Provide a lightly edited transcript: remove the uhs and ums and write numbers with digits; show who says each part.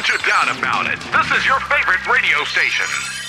Speaker 1: Don't you doubt about it. This is your favorite radio station.